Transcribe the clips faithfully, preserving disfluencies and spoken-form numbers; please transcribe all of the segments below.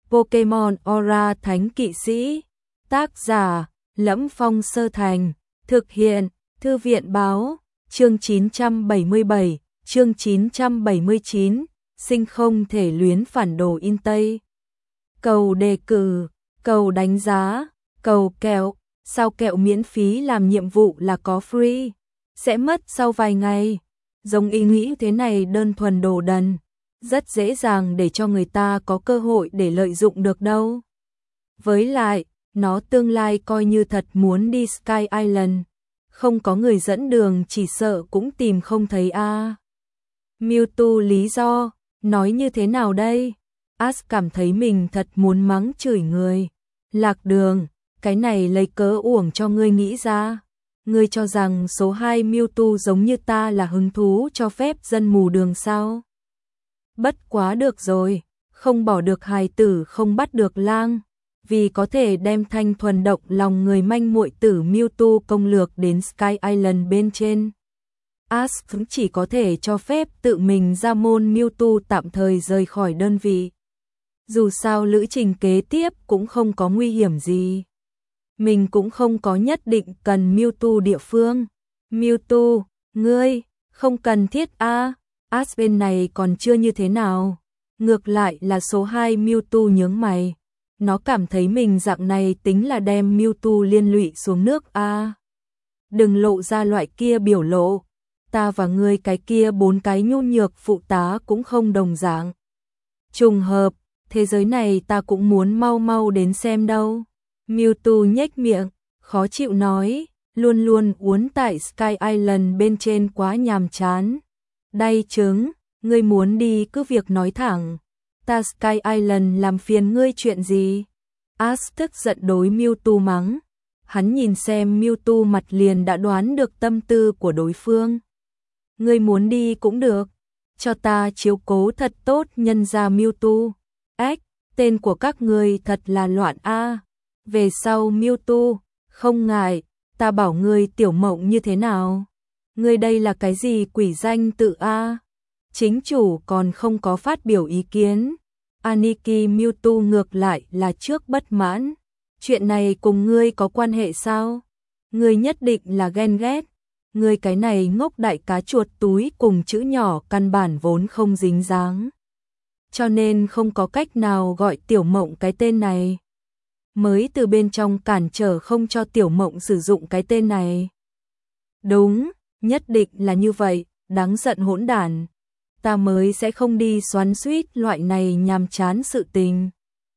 Pokemon Aura Thánh Kỵ Sĩ. Tác giả: Lẫm Phong Sơ Thành. Thực hiện: Thư viện Báo. Chương chín trăm bảy mươi bảy, chương chín trăm bảy mươi chín, sinh không thể luyến phản đồ in Tây. Cầu đề cử, cầu đánh giá, cầu kẹo, sao kẹo miễn phí làm nhiệm vụ là có free, sẽ mất sau vài ngày. Giống ý nghĩ thế này đơn thuần đồ đần, rất dễ dàng để cho người ta có cơ hội để lợi dụng được đâu. Với lại, nó tương lai coi như thật muốn đi Sky Island, không có người dẫn đường chỉ sợ cũng tìm không thấy a. À. Mewtwo lý do, nói như thế nào đây? Ash cảm thấy mình thật muốn mắng chửi người. Lạc Đường, cái này lấy cớ uổng cho ngươi nghĩ ra. Ngươi cho rằng số hai Mewtwo giống như ta là hứng thú cho phép dân mù đường sao? Bất quá được rồi, không bỏ được hài tử không bắt được lang. Vì có thể đem thanh thuần động lòng người manh muội tử Mewtwo công lược đến Sky Island bên trên. Ash cũng chỉ có thể cho phép tự mình ra môn Mewtwo tạm thời rời khỏi đơn vị. Dù sao lữ trình kế tiếp cũng không có nguy hiểm gì. Mình cũng không có nhất định cần Mewtwo địa phương. Mewtwo, ngươi, không cần thiết a. À. Ash bên này còn chưa như thế nào. Ngược lại là số hai Mewtwo nhướng mày. Nó cảm thấy mình dạng này tính là đem Mewtwo liên lụy xuống nước a. À. Đừng lộ ra loại kia biểu lộ. Ta và ngươi cái kia bốn cái nhu nhược phụ tá cũng không đồng dạng. Trùng hợp, thế giới này ta cũng muốn mau mau đến xem đâu. Mewtwo nhếch miệng, khó chịu nói, luôn luôn uốn tại Sky Island bên trên quá nhàm chán. Đay trứng, ngươi muốn đi cứ việc nói thẳng. Ta Sky Island làm phiền ngươi chuyện gì? Ash tức giận đối Mewtwo mắng. Hắn nhìn xem Mewtwo mặt liền đã đoán được tâm tư của đối phương. Ngươi muốn đi cũng được, cho ta chiếu cố thật tốt nhân ra Mewtwo. Ếch, tên của các ngươi thật là loạn a. À. Về sau Mewtwo, không ngại, ta bảo ngươi Tiểu Mộng như thế nào? Ngươi đây là cái gì quỷ danh tự a? À? Chính chủ còn không có phát biểu ý kiến. Aniki Mewtwo ngược lại là trước bất mãn. Chuyện này cùng ngươi có quan hệ sao? Ngươi nhất định là ghen ghét. Ngươi cái này ngốc đại cá chuột túi cùng chữ nhỏ căn bản vốn không dính dáng. Cho nên không có cách nào gọi Tiểu Mộng cái tên này. Mới từ bên trong cản trở không cho Tiểu Mộng sử dụng cái tên này. Đúng, nhất định là như vậy, đáng giận hỗn đản. Ta mới sẽ không đi xoắn xuýt loại này nhàm chán sự tình.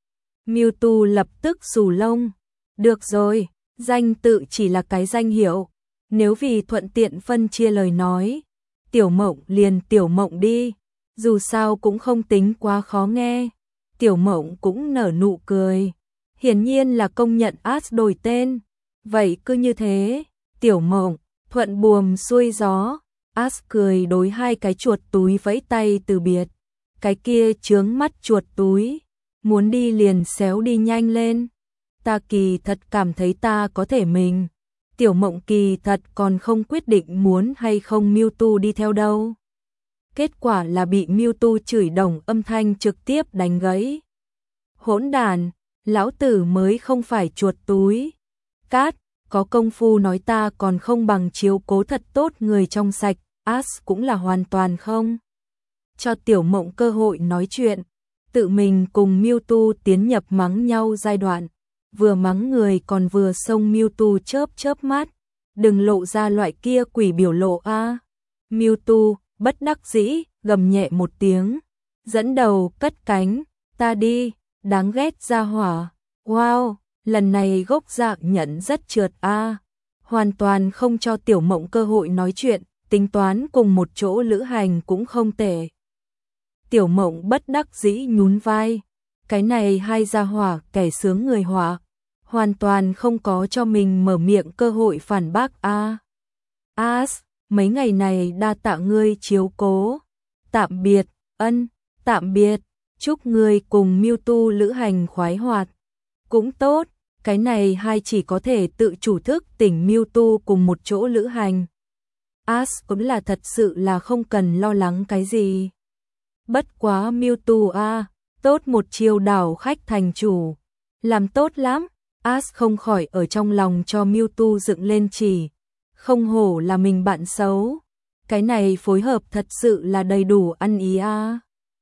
Mewtwo lập tức xù lông. Được rồi, danh tự chỉ là cái danh hiệu. Nếu vì thuận tiện phân chia lời nói, Tiểu Mộng liền Tiểu Mộng đi. Dù sao cũng không tính quá khó nghe. Tiểu Mộng cũng nở nụ cười. Hiển nhiên là công nhận Ash đổi tên. Vậy cứ như thế, Tiểu Mộng, thuận buồm xuôi gió. Ash cười đối hai cái chuột túi vẫy tay từ biệt. Cái kia chướng mắt chuột túi, muốn đi liền xéo đi nhanh lên. Ta kỳ thật cảm thấy ta có thể mình. Tiểu Mộng kỳ thật còn không quyết định muốn hay không Mewtwo đi theo đâu. Kết quả là bị Mewtwo chửi đồng âm thanh trực tiếp đánh gãy. Hỗn đàn, lão tử mới không phải chuột túi. Cát, có công phu nói ta còn không bằng chiếu cố thật tốt người trong sạch. Ash cũng là hoàn toàn không cho Tiểu Mộng cơ hội nói chuyện. Tự mình cùng Mewtwo tiến nhập mắng nhau giai đoạn. Vừa mắng người còn vừa xông Mewtwo chớp chớp mắt. Đừng lộ ra loại kia quỷ biểu lộ a. À. Mewtwo bất đắc dĩ gầm nhẹ một tiếng, dẫn đầu cất cánh. Ta đi, đáng ghét ra hỏa. Wow, lần này gốc dạng nhận rất trượt a. À. Hoàn toàn không cho Tiểu Mộng cơ hội nói chuyện. Tính toán cùng một chỗ lữ hành cũng không tệ. Tiểu Mộng bất đắc dĩ nhún vai. Cái này hai gia hỏa kẻ sướng người họa. Hoàn toàn không có cho mình mở miệng cơ hội phản bác a. À. Ash, mấy ngày này đa tạ ngươi chiếu cố. Tạm biệt, ân, tạm biệt. Chúc ngươi cùng Mewtwo lữ hành khoái hoạt. Cũng tốt, cái này hai chỉ có thể tự chủ thức tỉnh Mewtwo cùng một chỗ lữ hành. Ash cũng là thật sự là không cần lo lắng cái gì. Bất quá Mewtwo a, Tốt một chiêu đảo khách thành chủ. Làm tốt lắm. Ash không khỏi ở trong lòng cho Mewtwo dựng lên chỉ. Không hổ là mình bạn xấu. Cái này phối hợp thật sự là đầy đủ ăn ý a. À.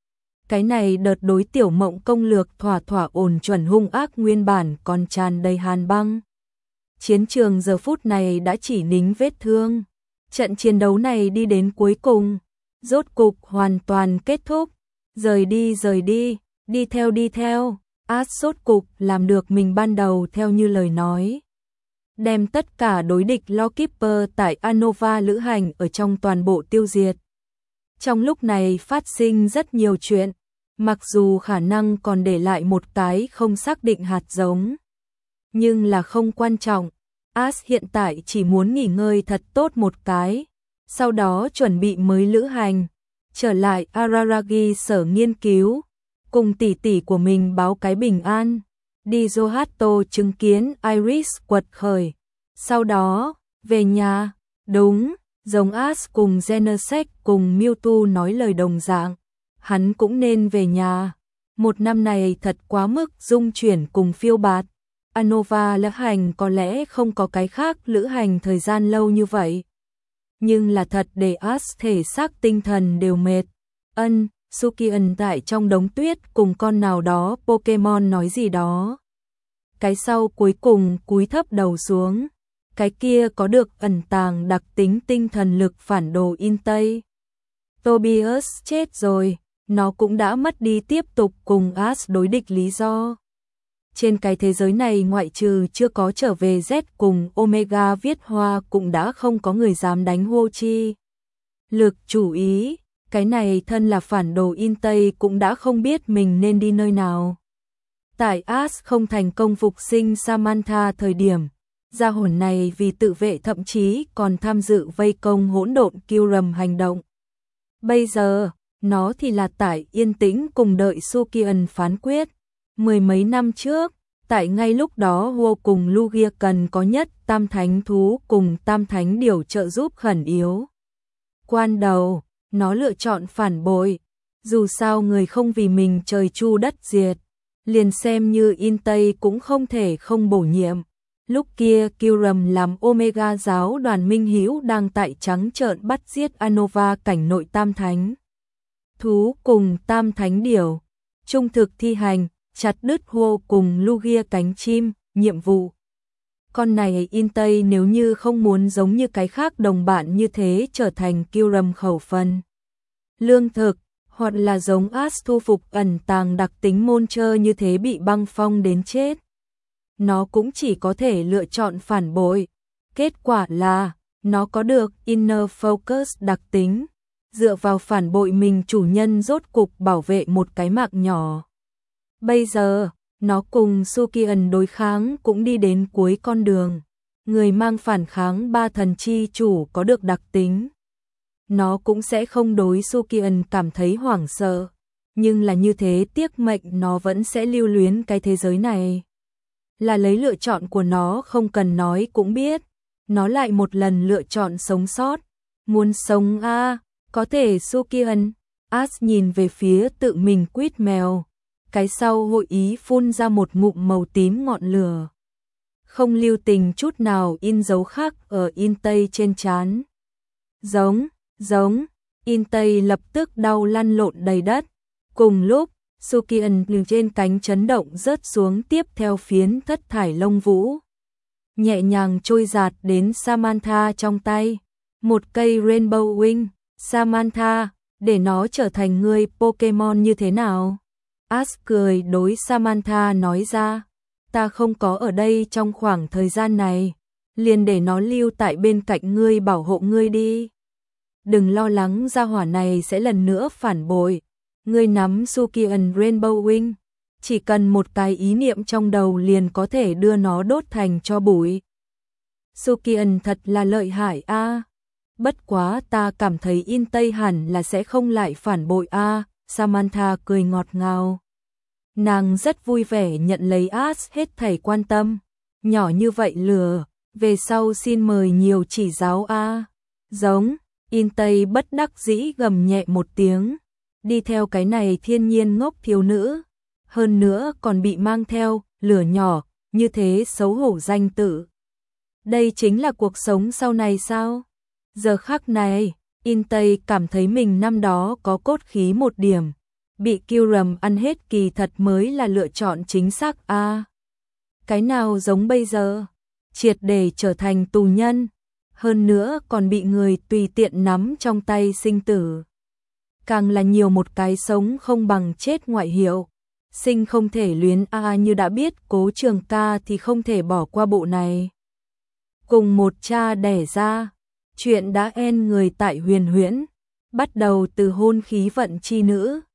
Cái này đợt đối Tiểu Mộng công lược thỏa thỏa ổn chuẩn hung ác nguyên bản còn tràn đầy hàn băng. Chiến trường giờ phút này đã chỉ nính vết thương. Trận chiến đấu này đi đến cuối cùng, rốt cục hoàn toàn kết thúc. Rời đi rời đi, đi theo đi theo, Ash rốt cục làm được mình ban đầu theo như lời nói. Đem tất cả đối địch Lawkeeper tại Unova lữ hành ở trong toàn bộ tiêu diệt. Trong lúc này phát sinh rất nhiều chuyện, mặc dù khả năng còn để lại một cái không xác định hạt giống. Nhưng là không quan trọng, Ash hiện tại chỉ muốn nghỉ ngơi thật tốt một cái, sau đó chuẩn bị mới lữ hành, trở lại Araragi sở nghiên cứu, cùng tỷ tỷ của mình báo cái bình an, đi Johto chứng kiến Iris quật khởi, sau đó, về nhà, đúng, giống Ash cùng Genesect cùng Mewtwo nói lời đồng dạng, hắn cũng nên về nhà, một năm này thật quá mức dung chuyển cùng phiêu bạt. Unova lữ hành có lẽ không có cái khác lữ hành thời gian lâu như vậy. Nhưng là thật để Ash thể xác tinh thần đều mệt. Ân, Sukian tại trong đống tuyết cùng con nào đó Pokemon nói gì đó. Cái sau cuối cùng cúi thấp đầu xuống. Cái kia có được ẩn tàng đặc tính tinh thần lực phản đồ Intei. Tobias chết rồi, nó cũng đã mất đi tiếp tục cùng Ash đối địch lý do. Trên cái thế giới này ngoại trừ chưa có trở về Z cùng Omega viết hoa cũng đã không có người dám đánh Hô Chi. Lực chủ ý, cái này thân là phản đồ Intei cũng đã không biết mình nên đi nơi nào. Tại Ash không thành công phục sinh Samantha thời điểm, gia hồn này vì tự vệ thậm chí còn tham dự vây công hỗn độn Kyurem hành động. Bây giờ, nó thì là tại yên tĩnh cùng đợi Sukian phán quyết. Mười mấy năm trước, tại ngay lúc đó vô cùng Lugia cần có nhất tam thánh thú cùng tam thánh điều trợ giúp khẩn yếu. Quan đầu, nó lựa chọn phản bội, dù sao người không vì mình trời chu đất diệt, liền xem như Intei cũng không thể không bổ nhiệm. Lúc kia Kyurem làm Omega giáo đoàn minh hữu đang tại trắng trợn bắt giết Unova cảnh nội tam thánh thú cùng tam thánh điều, trung thực thi hành, chặt đứt Hô cùng Lugia cánh chim, nhiệm vụ. Con này Intei nếu như không muốn giống như cái khác đồng bạn như thế trở thành Kyurem khẩu phần lương thực, hoặc là giống Ash thu phục ẩn tàng đặc tính môn chơ như thế bị băng phong đến chết. Nó cũng chỉ có thể lựa chọn phản bội. Kết quả là, nó có được Inner Focus đặc tính, dựa vào phản bội mình chủ nhân rốt cục bảo vệ một cái mạng nhỏ. Bây giờ, nó cùng Sukian đối kháng cũng đi đến cuối con đường. Người mang phản kháng ba thần chi chủ có được đặc tính. Nó cũng sẽ không đối Sukian cảm thấy hoảng sợ. Nhưng là như thế tiếc mệnh nó vẫn sẽ lưu luyến cái thế giới này. Là lấy lựa chọn của nó không cần nói cũng biết. Nó lại một lần lựa chọn sống sót. Muốn sống a à, có thể Sukian. Ash nhìn về phía tự mình quýt mèo. Cái sau hội ý phun ra một ngụm màu tím ngọn lửa. Không lưu tình chút nào in dấu khắc ở Intei trên trán. Giống, giống, Intei lập tức đau lăn lộn đầy đất. Cùng lúc, Sukian từ trên cánh chấn động rớt xuống tiếp theo phiến thất thải lông vũ. Nhẹ nhàng trôi giạt đến Samantha trong tay. Một cây Rainbow Wing, Samantha, để nó trở thành người Pokemon như thế nào? Ash cười đối Samantha nói ra, ta không có ở đây trong khoảng thời gian này, liền để nó lưu tại bên cạnh ngươi bảo hộ ngươi đi. Đừng lo lắng gia hỏa này sẽ lần nữa phản bội, ngươi nắm Sukian Rainbow Wing, chỉ cần một cái ý niệm trong đầu liền có thể đưa nó đốt thành tro bụi. Sukian thật là lợi hại a. À. Bất quá ta cảm thấy Intei hẳn là sẽ không lại phản bội a. À. Samantha cười ngọt ngào. Nàng rất vui vẻ nhận lấy Ash hết thảy quan tâm. Nhỏ như vậy lừa, về sau xin mời nhiều chỉ giáo a. À. Giống, Intei bất đắc dĩ gầm nhẹ một tiếng. đi theo cái này thiên nhiên ngốc thiếu nữ, hơn nữa còn bị mang theo lửa nhỏ, như thế xấu hổ danh tự. Đây chính là cuộc sống sau này sao? Giờ khắc này, In Tây cảm thấy mình năm đó có cốt khí một điểm, bị kiêu rầm ăn hết kỳ thật mới là lựa chọn chính xác a. À, cái nào giống bây giờ, triệt để trở thành tù nhân, hơn nữa còn bị người tùy tiện nắm trong tay sinh tử. Càng là nhiều một cái sống không bằng chết ngoại hiệu. Sinh không thể luyến a à, như đã biết Cố Trường Ca thì không thể bỏ qua bộ này. Cùng một cha đẻ ra, chuyện đã en người tại Huyền Huyễn, bắt đầu từ hôn khí vận chi nữ,